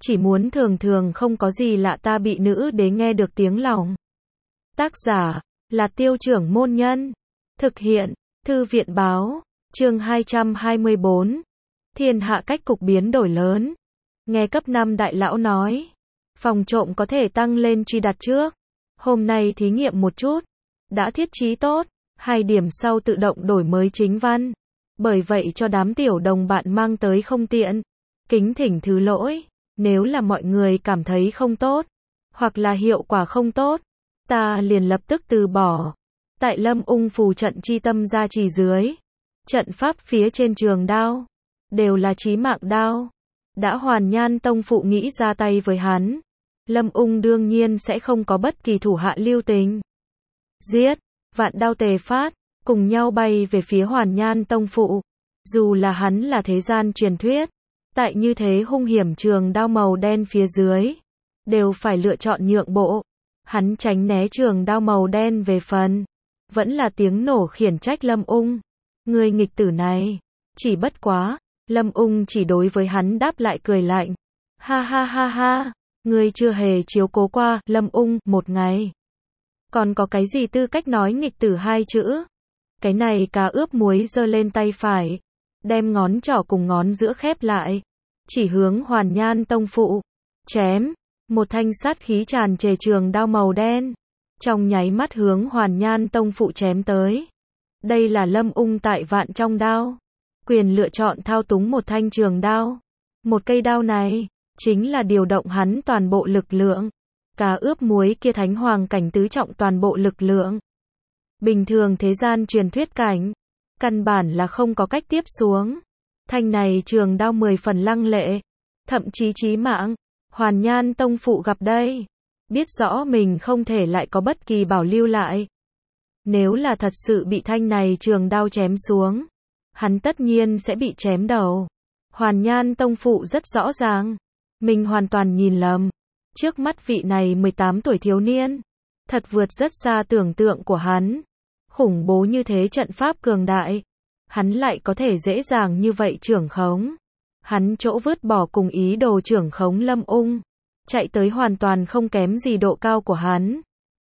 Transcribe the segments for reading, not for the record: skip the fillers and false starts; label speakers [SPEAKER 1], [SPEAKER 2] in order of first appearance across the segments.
[SPEAKER 1] chỉ muốn thường thường không có gì lạ ta bị nữ đế nghe được tiếng lòng. Tác giả là Tiêu Trưởng Môn Nhân. Thực hiện Thư viện Báo. Chương 224. Thiên hạ cách cục biến đổi lớn. Nghe cấp 5 đại lão nói, phòng trộm có thể tăng lên truy đặt trước. Hôm nay thí nghiệm một chút, đã thiết trí tốt, 2 điểm sau tự động đổi mới chính văn. Bởi vậy cho đám tiểu đồng bạn mang tới không tiện. Kính thỉnh thứ lỗi, nếu là mọi người cảm thấy không tốt, hoặc là hiệu quả không tốt, ta liền lập tức từ bỏ. Tại Lâm Ung phù trận chi tâm gia trì dưới, trận pháp phía trên trường đao, đều là chí mạng đao. Đã Hoàn Nhan Tông phụ nghĩ ra tay với hắn, Lâm Ung đương nhiên sẽ không có bất kỳ thủ hạ lưu tình. Giết, vạn đao tề phát, cùng nhau bay về phía Hoàn Nhan Tông phụ. Dù là hắn là thế gian truyền thuyết, tại như thế hung hiểm trường đao màu đen phía dưới, đều phải lựa chọn nhượng bộ. Hắn tránh né trường đao màu đen về phần, vẫn là tiếng nổ khiển trách Lâm Ung. Người nghịch tử này, chỉ bất quá, Lâm Ung chỉ đối với hắn đáp lại cười lạnh. Ha ha ha ha, ngươi chưa hề chiếu cố qua Lâm Ung một ngày. Còn có cái gì tư cách nói nghịch tử 2 chữ? Cái này cá ướp muối giơ lên tay phải, đem ngón trỏ cùng ngón giữa khép lại, chỉ hướng Hoàn Nhan Tông phụ. Chém, một thanh sát khí tràn trề trường đao màu đen, trong nháy mắt hướng Hoàn Nhan Tông phụ chém tới. Đây là Lâm Ung tại vạn trong đao, quyền lựa chọn thao túng một thanh trường đao. Một cây đao này, chính là điều động hắn toàn bộ lực lượng. Cá ướp muối kia thánh hoàng cảnh tứ trọng toàn bộ lực lượng. Bình thường thế gian truyền thuyết cảnh, căn bản là không có cách tiếp xuống. Thanh này trường đao 10 phần lăng lệ, thậm chí chí mạng. Hoàn Nhan Tông phụ gặp đây, biết rõ mình không thể lại có bất kỳ bảo lưu lại. Nếu là thật sự bị thanh này trường đao chém xuống, hắn tất nhiên sẽ bị chém đầu. Hoàn Nhan Tông phụ rất rõ ràng, mình hoàn toàn nhìn lầm. Trước mắt vị này 18 tuổi thiếu niên, thật vượt rất xa tưởng tượng của hắn. Khủng bố như thế trận pháp cường đại, hắn lại có thể dễ dàng như vậy trưởng khống. Hắn chỗ vứt bỏ cùng ý đồ trưởng khống Lâm Ung, chạy tới hoàn toàn không kém gì độ cao của hắn.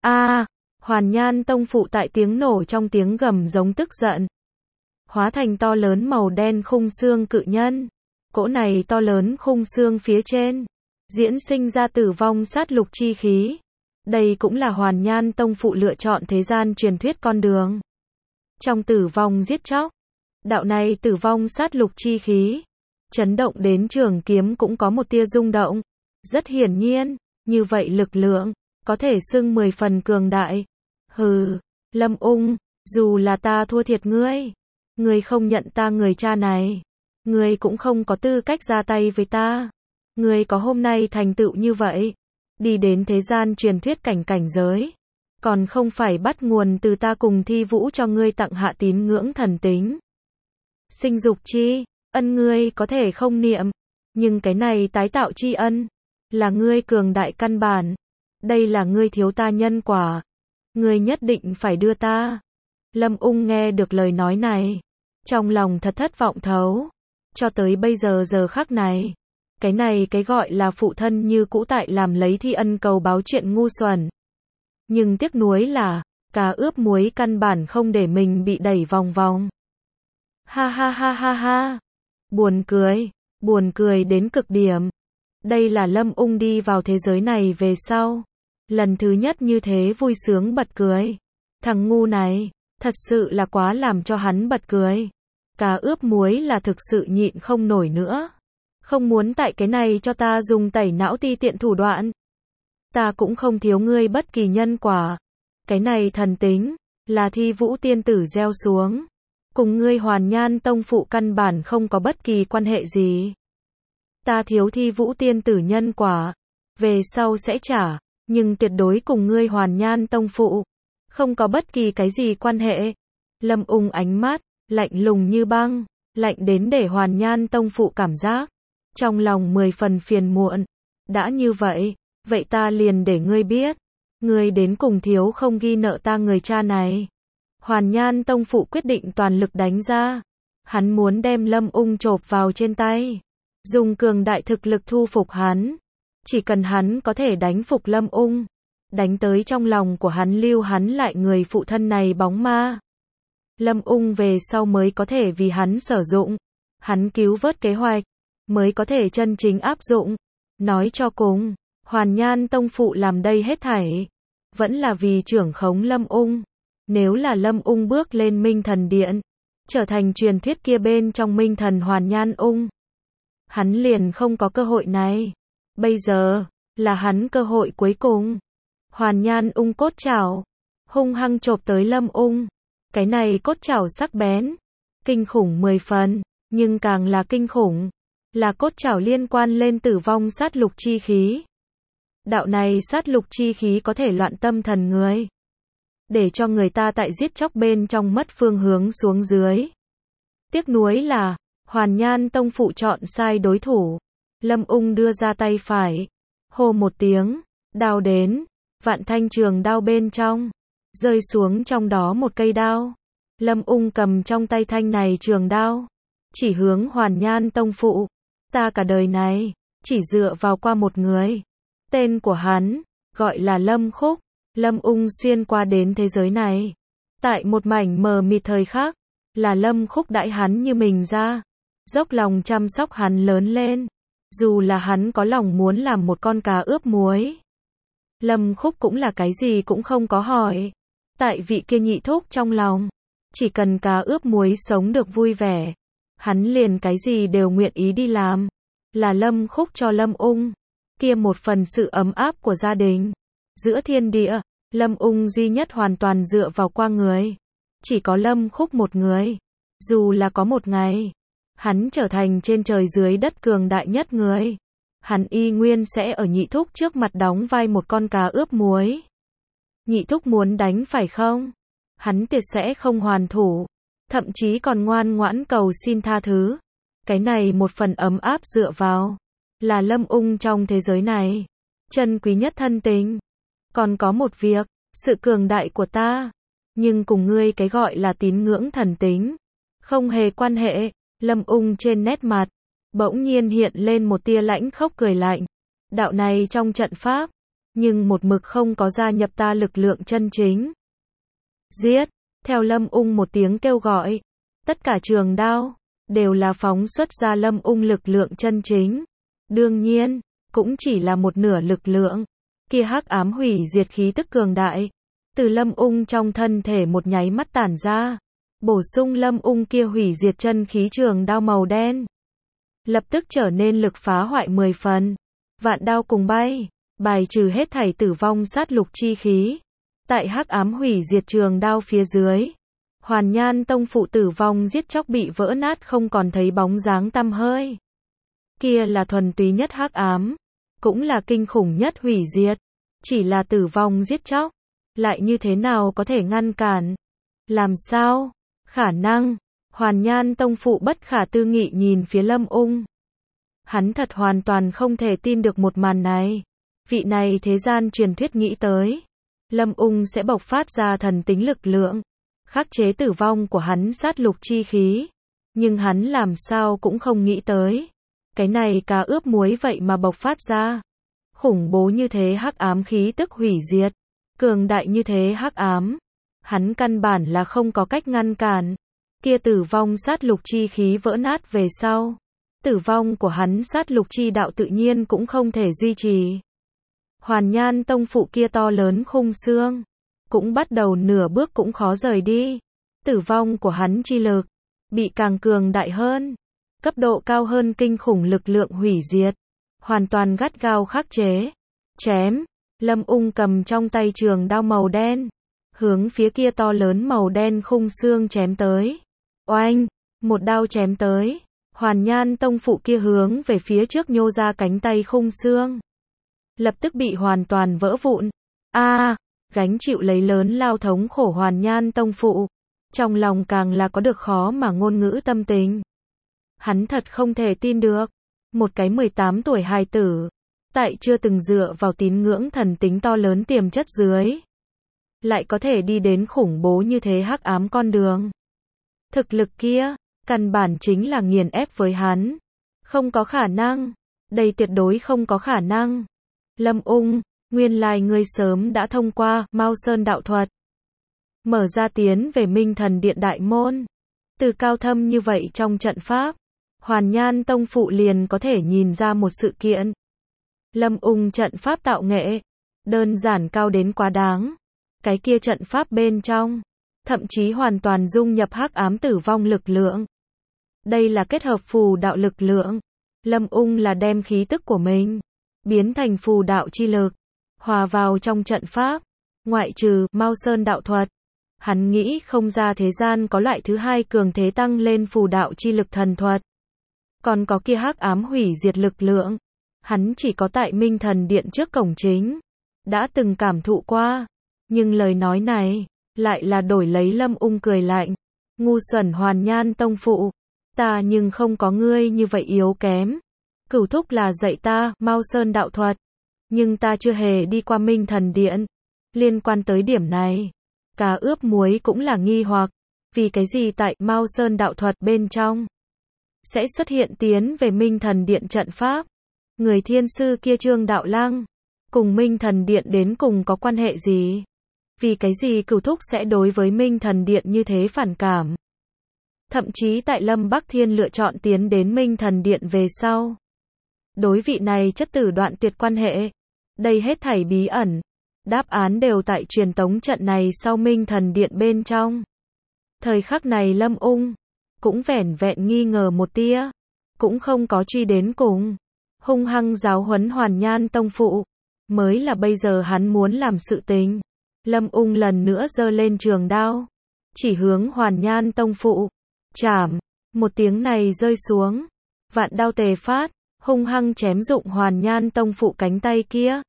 [SPEAKER 1] Hoàn Nhan Tông phụ tại tiếng nổ trong tiếng gầm giống tức giận, hóa thành to lớn màu đen khung xương cự nhân. Cỗ này to lớn khung xương phía trên, diễn sinh ra tử vong sát lục chi khí. Đây cũng là Hoàn Nhan Tông phụ lựa chọn thế gian truyền thuyết con đường. Trong tử vong giết chóc, đạo này tử vong sát lục chi khí, chấn động đến trường kiếm cũng có một tia rung động. Rất hiển nhiên, như vậy lực lượng, có thể xưng 10 phần cường đại. Hừ, Lâm Ung, dù là ta thua thiệt ngươi, ngươi không nhận ta người cha này, ngươi cũng không có tư cách ra tay với ta. Ngươi có hôm nay thành tựu như vậy, đi đến thế gian truyền thuyết cảnh giới, còn không phải bắt nguồn từ ta cùng Thi Vũ cho ngươi tặng hạ tín ngưỡng thần tính. Sinh dục chi ân ngươi có thể không niệm, nhưng cái này tái tạo tri ân, là ngươi cường đại căn bản. Đây là ngươi thiếu ta nhân quả, ngươi nhất định phải đưa ta. Lâm Ung nghe được lời nói này, trong lòng thật thất vọng thấu. Cho tới bây giờ giờ khắc này, cái gọi là phụ thân như cũ tại làm lấy thi ân cầu báo chuyện ngu xuẩn. Nhưng tiếc nuối là, cá ướp muối căn bản không để mình bị đẩy vòng vòng. Ha ha ha ha ha. Buồn cười đến cực điểm. Đây là Lâm Ung đi vào thế giới này về sau, lần thứ nhất như thế vui sướng bật cười. Thằng ngu này, thật sự là quá làm cho hắn bật cười. Cá ướp muối là thực sự nhịn không nổi nữa. Không muốn tại cái này cho ta dùng tẩy não ti tiện thủ đoạn. Ta cũng không thiếu ngươi bất kỳ nhân quả. Cái này thần tính, là Thi Vũ tiên tử gieo xuống. Cùng ngươi Hoàn Nhan Tông phụ căn bản không có bất kỳ quan hệ gì. Ta thiếu Thi Vũ tiên tử nhân quả, về sau sẽ trả, nhưng tuyệt đối cùng ngươi Hoàn Nhan Tông phụ không có bất kỳ cái gì quan hệ. Lâm Ung ánh mắt lạnh lùng như băng, lạnh đến để Hoàn Nhan Tông phụ cảm giác trong lòng 10 phần phiền muộn. Đã như vậy, vậy ta liền để ngươi biết, ngươi đến cùng thiếu không ghi nợ ta người cha này. Hoàn Nhan Tông phụ quyết định toàn lực đánh ra. Hắn muốn đem Lâm Ung chộp vào trên tay, dùng cường đại thực lực thu phục hắn. Chỉ cần hắn có thể đánh phục Lâm Ung, đánh tới trong lòng của hắn lưu hắn lại người phụ thân này bóng ma. Lâm Ung về sau mới có thể vì hắn sử dụng, hắn cứu vớt kế hoạch, mới có thể chân chính áp dụng. Nói cho cùng, Hoàn Nhan tông phụ làm đây hết thảy, vẫn là vì trưởng khống Lâm Ung. Nếu là Lâm Ung bước lên Minh Thần Điện, trở thành truyền thuyết kia bên trong Minh Thần Hoàn Nhan Ung, hắn liền không có cơ hội này. Bây giờ, là hắn cơ hội cuối cùng. Hoàn Nhan Ung cốt chảo, hung hăng chộp tới Lâm Ung. Cái này cốt chảo sắc bén, kinh khủng 10 phần, nhưng càng là kinh khủng, là cốt chảo liên quan lên tử vong sát lục chi khí. Đạo này sát lục chi khí có thể loạn tâm thần người, để cho người ta tại giết chóc bên trong mất phương hướng xuống dưới. Tiếc nuối là, Hoàn Nhan tông phụ chọn sai đối thủ. Lâm Ung đưa ra tay phải, hô một tiếng, đao đến, vạn thanh trường đao bên trong, rơi xuống trong đó một cây đao. Lâm Ung cầm trong tay thanh này trường đao, chỉ hướng Hoàn Nhan tông phụ. Ta cả đời này, chỉ dựa vào qua một người. Tên của hắn, gọi là Lâm Khúc. Lâm Ung xuyên qua đến thế giới này. Tại một mảnh mờ mịt thời khắc, là Lâm Khúc đãi hắn như mình ra, dốc lòng chăm sóc hắn lớn lên. Dù là hắn có lòng muốn làm một con cá ướp muối, Lâm Khúc cũng là cái gì cũng không có hỏi. Tại vị kia nhị thúc trong lòng, chỉ cần cá ướp muối sống được vui vẻ, hắn liền cái gì đều nguyện ý đi làm. Là Lâm Khúc cho Lâm Ung kia một phần sự ấm áp của gia đình. Giữa thiên địa, Lâm Ung duy nhất hoàn toàn dựa vào qua người. Chỉ có Lâm Khúc một người. Dù là có một ngày, hắn trở thành trên trời dưới đất cường đại nhất người, hắn y nguyên sẽ ở nhị thúc trước mặt đóng vai một con cá ướp muối. Nhị thúc muốn đánh phải không? Hắn tuyệt sẽ không hoàn thủ, thậm chí còn ngoan ngoãn cầu xin tha thứ. Cái này một phần ấm áp dựa vào, là Lâm Ung trong thế giới này chân quý nhất thân tình. Còn có một việc, sự cường đại của ta, nhưng cùng ngươi cái gọi là tín ngưỡng thần tính không hề quan hệ. Lâm Ung trên nét mặt bỗng nhiên hiện lên một tia lãnh khốc cười lạnh. Đạo này trong trận pháp, nhưng một mực không có gia nhập ta lực lượng chân chính. Giết! Theo Lâm Ung một tiếng kêu gọi, tất cả trường đao đều là phóng xuất ra Lâm Ung lực lượng chân chính. Đương nhiên, cũng chỉ là một nửa lực lượng. Kia hắc ám hủy diệt khí tức cường đại, từ Lâm Ung trong thân thể một nháy mắt tản ra, bổ sung Lâm Ung kia hủy diệt chân khí trường đao màu đen. Lập tức trở nên lực phá hoại 10 phần. Vạn đao cùng bay, bài trừ hết thảy tử vong sát lục chi khí. Tại hắc ám hủy diệt trường đao phía dưới, Hoàn Nhan tông phụ tử vong giết chóc bị vỡ nát không còn thấy bóng dáng tăm hơi. Kia là thuần túy nhất hắc ám, cũng là kinh khủng nhất hủy diệt. Chỉ là tử vong giết chóc, lại như thế nào có thể ngăn cản? Làm sao? Khả năng. Hoàn Nhan tông phụ bất khả tư nghị nhìn phía Lâm Ung. Hắn thật hoàn toàn không thể tin được một màn này. Vị này thế gian truyền thuyết nghĩ tới, Lâm Ung sẽ bộc phát ra thần tính lực lượng, khắc chế tử vong của hắn sát lục chi khí. Nhưng hắn làm sao cũng không nghĩ tới, cái này cá ướp muối vậy mà bộc phát ra khủng bố như thế hắc ám khí tức hủy diệt, cường đại như thế hắc ám, hắn căn bản là không có cách ngăn cản. Kia tử vong sát lục chi khí vỡ nát về sau, tử vong của hắn sát lục chi đạo tự nhiên cũng không thể duy trì. Hoàn Nhan tông phụ kia to lớn khung xương, cũng bắt đầu nửa bước cũng khó rời đi. Tử vong của hắn chi lực, bị càng cường đại hơn, cấp độ cao hơn kinh khủng lực lượng hủy diệt, hoàn toàn gắt gao khắc chế. Chém, Lâm Ung cầm trong tay trường đao màu đen, hướng phía kia to lớn màu đen khung xương chém tới. Oanh, một đao chém tới, Hoàn Nhan tông phụ kia hướng về phía trước nhô ra cánh tay khung xương, lập tức bị hoàn toàn vỡ vụn. Gánh chịu lấy lớn lao thống khổ Hoàn Nhan tông phụ, trong lòng càng là có được khó mà ngôn ngữ tâm tình. Hắn thật không thể tin được, một cái 18 tuổi hài tử, tại chưa từng dựa vào tín ngưỡng thần tính to lớn tiềm chất dưới, lại có thể đi đến khủng bố như thế hắc ám con đường. Thực lực kia, căn bản chính là nghiền ép với hắn. Không có khả năng, đây tuyệt đối không có khả năng. Lâm Ung, nguyên lai ngươi sớm đã thông qua Mao Sơn đạo thuật. Mở ra tiến về Minh Thần Điện đại môn. Từ cao thâm như vậy trong trận pháp, Hoàn Nhan tông phụ liền có thể nhìn ra một sự kiện. Lâm Ung trận pháp tạo nghệ, đơn giản cao đến quá đáng. Cái kia trận pháp bên trong, thậm chí hoàn toàn dung nhập hắc ám tử vong lực lượng. Đây là kết hợp phù đạo lực lượng. Lâm Ung là đem khí tức của mình biến thành phù đạo chi lực, hòa vào trong trận pháp. Ngoại trừ Mao Sơn đạo thuật, hắn nghĩ không ra thế gian có loại thứ hai cường thế tăng lên phù đạo chi lực thần thuật. Còn có kia hắc ám hủy diệt lực lượng, hắn chỉ có tại Minh Thần Điện trước cổng chính đã từng cảm thụ qua. Nhưng lời nói này lại là đổi lấy Lâm Ung cười lạnh. Ngu xuẩn Hoàn Nhan tông phụ, ta nhưng không có ngươi như vậy yếu kém. Cửu thúc là dạy ta Mao Sơn đạo thuật, nhưng ta chưa hề đi qua Minh Thần Điện. Liên quan tới điểm này, cá ướp muối cũng là nghi hoặc, vì cái gì tại Mao Sơn đạo thuật bên trong sẽ xuất hiện tiến về Minh Thần Điện trận pháp. Người thiên sư kia Trương Đạo Lăng cùng Minh Thần Điện đến cùng có quan hệ gì? Vì cái gì Cửu thúc sẽ đối với Minh Thần Điện như thế phản cảm? Thậm chí tại Lâm Bắc Thiên lựa chọn tiến đến Minh Thần Điện về sau, đối vị này chất tử đoạn tuyệt quan hệ. Đây hết thảy bí ẩn, đáp án đều tại truyền tống trận này sau Minh Thần Điện bên trong. Thời khắc này Lâm Ung cũng vẻn vẹn nghi ngờ một tia, cũng không có truy đến cùng. Hung hăng giáo huấn Hoàn Nhan tông phụ mới là bây giờ hắn muốn làm sự tình. Lâm Ung lần nữa giơ lên trường đao, chỉ hướng Hoàn Nhan tông phụ. Chảm, một tiếng này rơi xuống, vạn đao tề phát, hung hăng chém dụng Hoàn Nhan tông phụ cánh tay kia.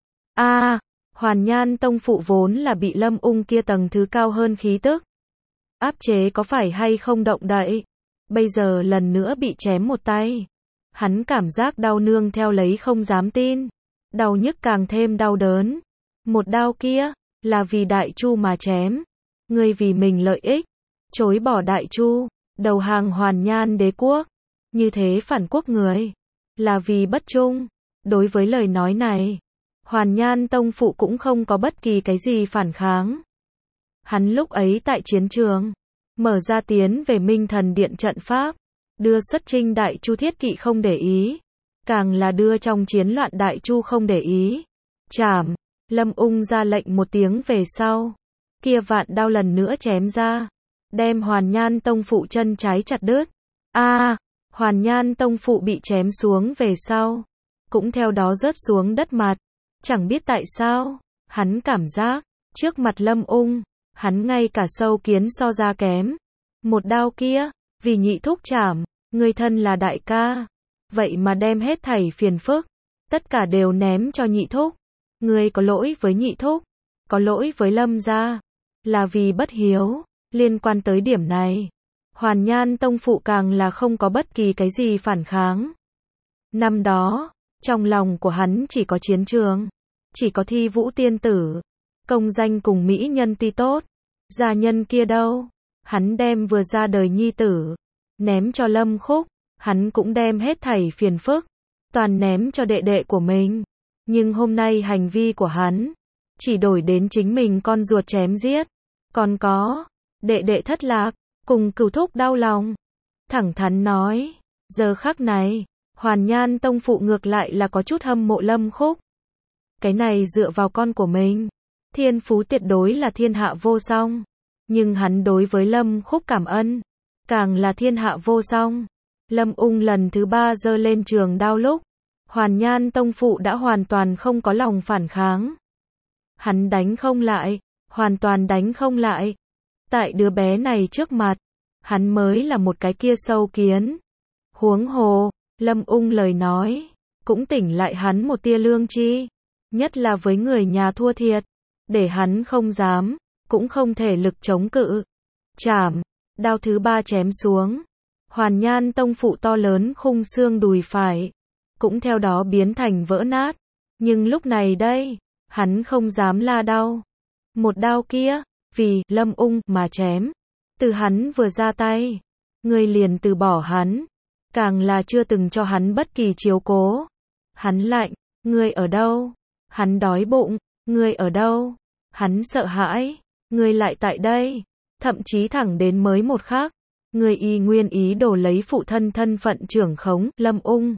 [SPEAKER 1] Hoàn Nhan tông phụ vốn là bị Lâm Ung kia tầng thứ cao hơn khí tức áp chế có phải hay không động đậy, bây giờ lần nữa bị chém một tay. Hắn cảm giác đau nương theo lấy không dám tin, đau nhức càng thêm đau đớn. Một đao kia là vì Đại Chu mà chém, ngươi vì mình lợi ích chối bỏ Đại Chu, đầu hàng Hoàn Nhan đế quốc, như thế phản quốc người là vì bất trung. Đối với lời nói này, Hoàn Nhan tông phụ cũng không có bất kỳ cái gì phản kháng. Hắn lúc ấy tại chiến trường mở ra tiến về Minh Thần Điện trận pháp, đưa xuất chinh Đại Chu thiết kỵ không để ý, càng là đưa trong chiến loạn Đại Chu không để ý. Chảm, Lâm Ung ra lệnh một tiếng về sau, kia vạn đao lần nữa chém ra, đem Hoàn Nhan tông phụ chân trái chặt đứt. Hoàn Nhan tông phụ bị chém xuống về sau, cũng theo đó rớt xuống đất mặt. Chẳng biết tại sao, hắn cảm giác trước mặt Lâm Ung, hắn ngay cả sâu kiến so ra kém. Một đao kia, vì nhị thúc chảm, người thân là đại ca, vậy mà đem hết thảy phiền phức, tất cả đều ném cho nhị thúc. Ngươi có lỗi với nhị thúc, có lỗi với Lâm gia, là vì bất hiếu. Liên quan tới điểm này, Hoàn Nhan tông phụ càng là không có bất kỳ cái gì phản kháng. Năm đó, trong lòng của hắn chỉ có chiến trường, chỉ có Thi Vũ tiên tử, công danh cùng mỹ nhân tuy tốt, gia nhân kia đâu? Hắn đem vừa ra đời nhi tử ném cho Lâm Khúc, hắn cũng đem hết thảy phiền phức toàn ném cho đệ đệ của mình. Nhưng hôm nay hành vi của hắn chỉ đổi đến chính mình con ruột chém giết, còn có đệ đệ thất lạc, cùng Cửu thúc đau lòng. Thẳng thắn nói, giờ khắc này, Hoàn Nhan tông phụ ngược lại là có chút hâm mộ Lâm Khúc. Cái này dựa vào con của mình, thiên phú tuyệt đối là thiên hạ vô song. Nhưng hắn đối với Lâm Khúc cảm ân, càng là thiên hạ vô song. Lâm Ung lần thứ 3 giơ lên trường đao lúc, Hoàn Nhan tông phụ đã hoàn toàn không có lòng phản kháng. Hắn đánh không lại, hoàn toàn đánh không lại. Tại đứa bé này trước mặt, hắn mới là một cái kia sâu kiến. Huống hồ, Lâm Ung lời nói cũng tỉnh lại hắn một tia lương tri, nhất là với người nhà thua thiệt, để hắn không dám, cũng không thể lực chống cự. Chảm, đao thứ 3 chém xuống, Hoàn Nhan tông phụ to lớn khung xương đùi phải cũng theo đó biến thành vỡ nát. Nhưng lúc này đây, hắn không dám la đau. Một đao kia, vì Lâm Ung mà chém. Từ hắn vừa ra tay, ngươi liền từ bỏ hắn, càng là chưa từng cho hắn bất kỳ chiếu cố. Hắn lạnh, ngươi ở đâu? Hắn đói bụng, ngươi ở đâu? Hắn sợ hãi, ngươi lại tại đây. Thậm chí thẳng đến mới một khắc, ngươi y nguyên ý đồ lấy phụ thân thân phận trưởng khống, Lâm Ung.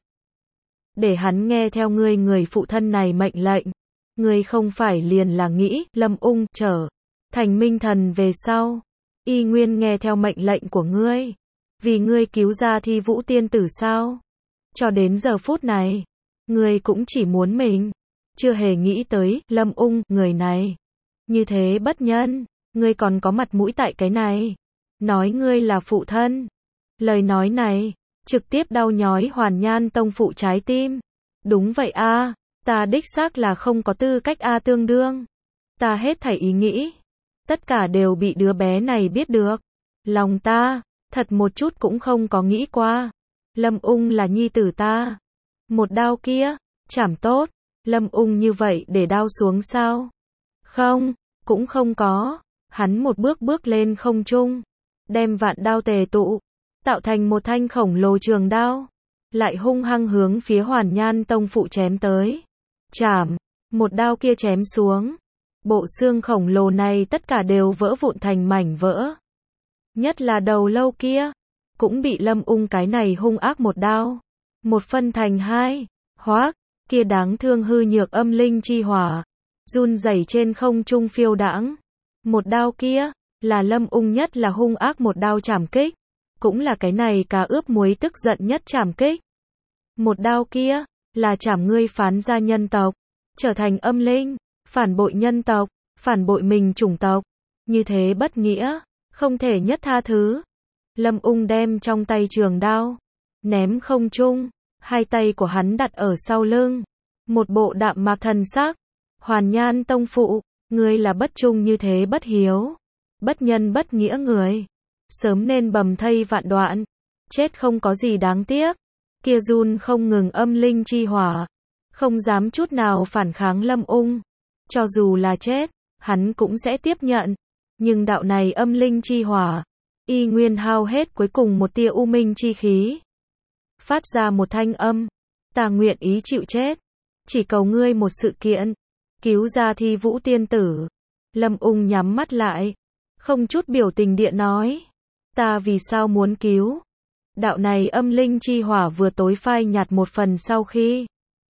[SPEAKER 1] Để hắn nghe theo ngươi người phụ thân này mệnh lệnh. Ngươi không phải liền là nghĩ, Lâm Ung, trở thành minh thần về sau. Y nguyên nghe theo mệnh lệnh của ngươi. Vì ngươi cứu ra Thi Vũ tiên tử sao? Cho đến giờ phút này, ngươi cũng chỉ muốn mình. Chưa hề nghĩ tới, Lâm Ung, người này. Như thế bất nhân, ngươi còn có mặt mũi tại cái này. Nói ngươi là phụ thân. Lời nói này, trực tiếp đau nhói Hoàn Nhan tông phụ trái tim. Đúng vậy a, ta đích xác là không có tư cách a tương đương. Ta hết thảy ý nghĩ. Tất cả đều bị đứa bé này biết được. Lòng ta, thật một chút cũng không có nghĩ qua. Lâm Ung là nhi tử ta. Một đao kia, chảm tốt. Lâm Ung như vậy để đao xuống sao? Không, cũng không có. Hắn một bước bước lên không trung. Đem vạn đao tề tụ. Tạo thành một thanh khổng lồ trường đao. Lại hung hăng hướng phía Hoàn Nhan tông phụ chém tới. Chảm, một đao kia chém xuống. Bộ xương khổng lồ này tất cả đều vỡ vụn thành mảnh vỡ. Nhất là đầu lâu kia. Cũng bị Lâm Ung cái này hung ác một đao. Một phân thành hai. Hoác, kia đáng thương hư nhược âm linh chi hỏa. Run rẩy trên không trung phiêu đãng. Một đao kia, là Lâm Ung nhất là hung ác một đao chảm kích. Cũng là cái này cá ướp muối tức giận nhất chảm kích. Một đao kia, là chảm ngươi phán ra nhân tộc. Trở thành âm linh, phản bội nhân tộc, phản bội mình chủng tộc. Như thế bất nghĩa, không thể nhất tha thứ. Lâm Ung đem trong tay trường đao, ném không trung, hai tay của hắn đặt ở sau lưng. Một bộ đạm mạc thần sắc. Hoàn Nhan tông phụ, ngươi là bất trung như thế bất hiếu. Bất nhân bất nghĩa người. Sớm nên bầm thây vạn đoạn. Chết không có gì đáng tiếc. Kia run không ngừng âm linh chi hỏa. Không dám chút nào phản kháng Lâm Ung. Cho dù là chết, hắn cũng sẽ tiếp nhận. Nhưng đạo này âm linh chi hỏa, y nguyên hao hết cuối cùng một tia u minh chi khí. Phát ra một thanh âm. Ta nguyện ý chịu chết. Chỉ cầu ngươi một sự kiện. Cứu ra Thi Vũ tiên tử. Lâm Ung nhắm mắt lại. Không chút biểu tình địa nói. Ta vì sao muốn cứu? Đạo này âm linh chi hỏa vừa tối phai nhạt một phần sau khi.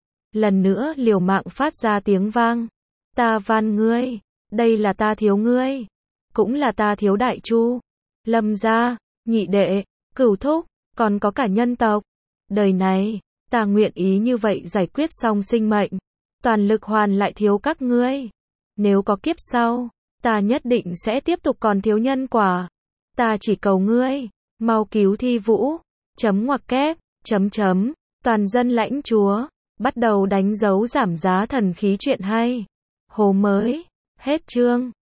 [SPEAKER 1] Lần nữa liều mạng phát ra tiếng vang. Ta van ngươi. Đây là ta thiếu ngươi. Cũng là ta thiếu Đại Chu. Lâm gia, nhị đệ, cửu thúc, còn có cả nhân tộc. Đời này, ta nguyện ý như vậy giải quyết xong sinh mệnh. Toàn lực hoàn lại thiếu các ngươi. Nếu có kiếp sau, ta nhất định sẽ tiếp tục còn thiếu nhân quả. Ta chỉ cầu ngươi, mau cứu Thi Vũ. Chấm ngoặc kép, chấm chấm, toàn dân lãnh chúa. Bắt đầu đánh dấu giảm giá thần khí chuyện hay. Hồ mới, hết chương.